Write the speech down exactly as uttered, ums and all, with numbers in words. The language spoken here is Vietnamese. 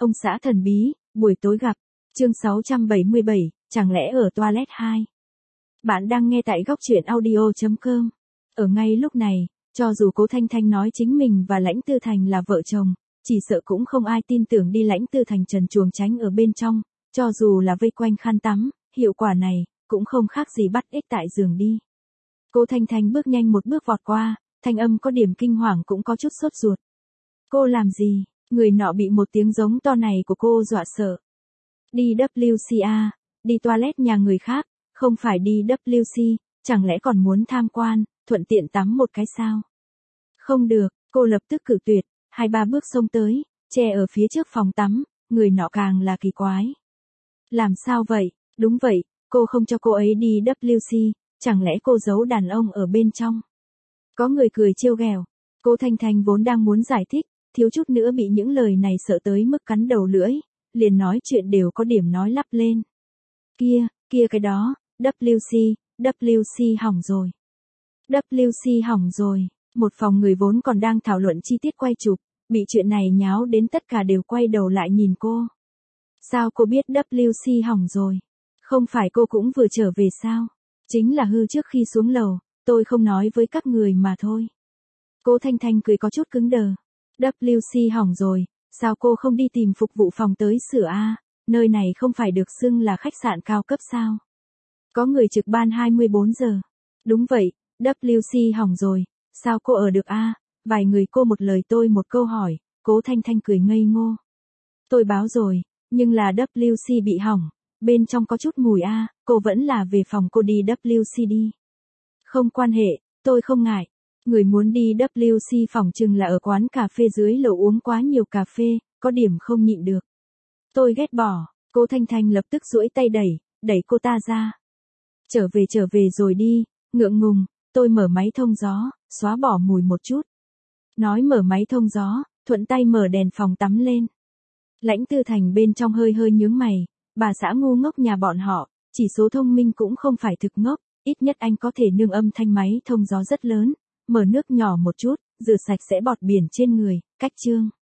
Ông xã thần bí, buổi tối gặp. Chương sáu trăm bảy mươi bảy, chẳng lẽ ở toilet hai. Bạn đang nghe tại góc truyện audio chấm com. Ở ngay lúc này, cho dù Cố Thanh Thanh nói chính mình và Lãnh Tư Thành là vợ chồng, chỉ sợ cũng không ai tin tưởng đi Lãnh Tư Thành trần truồng tránh ở bên trong, cho dù là vây quanh khăn tắm, hiệu quả này cũng không khác gì bắt ếch tại giường đi. Cố Thanh Thanh bước nhanh một bước vọt qua, thanh âm có điểm kinh hoàng cũng có chút sốt ruột. Cô làm gì? Người nọ bị một tiếng giống to này của cô dọa sợ. Đi vê kép a, đi toilet nhà người khác, không phải đi vê kép xê, chẳng lẽ còn muốn tham quan, thuận tiện tắm một cái sao? Không được, cô lập tức cự tuyệt, hai ba bước xông tới, che ở phía trước phòng tắm, người nọ càng là kỳ quái. Làm sao vậy? Đúng vậy, cô không cho cô ấy đi vê kép xê, chẳng lẽ cô giấu đàn ông ở bên trong? Có người cười trêu ghẹo, Cố Thanh Thanh vốn đang muốn giải thích, thiếu chút nữa bị những lời này sợ tới mức cắn đầu lưỡi, liền nói chuyện đều có điểm nói lắp lên. Kia, kia cái đó, vê kép xê, vê kép xê hỏng rồi. vê kép xê hỏng rồi, một phòng người vốn còn đang thảo luận chi tiết quay chụp, bị chuyện này nháo đến tất cả đều quay đầu lại nhìn cô. Sao cô biết vê kép xê hỏng rồi? Không phải cô cũng vừa trở về sao? Chính là hư trước khi xuống lầu, tôi không nói với các người mà thôi. Cố Thanh Thanh cười có chút cứng đờ. vê kép xê hỏng rồi, sao cô không đi tìm phục vụ phòng tới sửa a? Nơi này không phải được xưng là khách sạn cao cấp sao? Có người trực ban hai mươi bốn giờ. Đúng vậy, vê kép xê hỏng rồi, sao cô ở được a? Vài người cô một lời tôi một câu hỏi, Cố Thanh Thanh cười ngây ngô. Tôi báo rồi, nhưng là vê kép xê bị hỏng, bên trong có chút mùi a, cô vẫn là về phòng cô đi vê kép xê đi. Không quan hệ, tôi không ngại. Người muốn đi vê kép xê phỏng chừng là ở quán cà phê dưới lầu uống quá nhiều cà phê, có điểm không nhịn được. Tôi ghét bỏ, Cố Thanh Thanh lập tức duỗi tay đẩy, đẩy cô ta ra. Trở về trở về rồi đi, ngượng ngùng, tôi mở máy thông gió, xóa bỏ mùi một chút. Nói mở máy thông gió, thuận tay mở đèn phòng tắm lên. Lãnh Tư Thành bên trong hơi hơi nhướng mày, bà xã ngu ngốc nhà bọn họ, chỉ số thông minh cũng không phải thực ngốc, ít nhất anh có thể nương âm thanh máy thông gió rất lớn. Mở nước nhỏ một chút, rửa sạch sẽ bọt biển trên người, cách chương.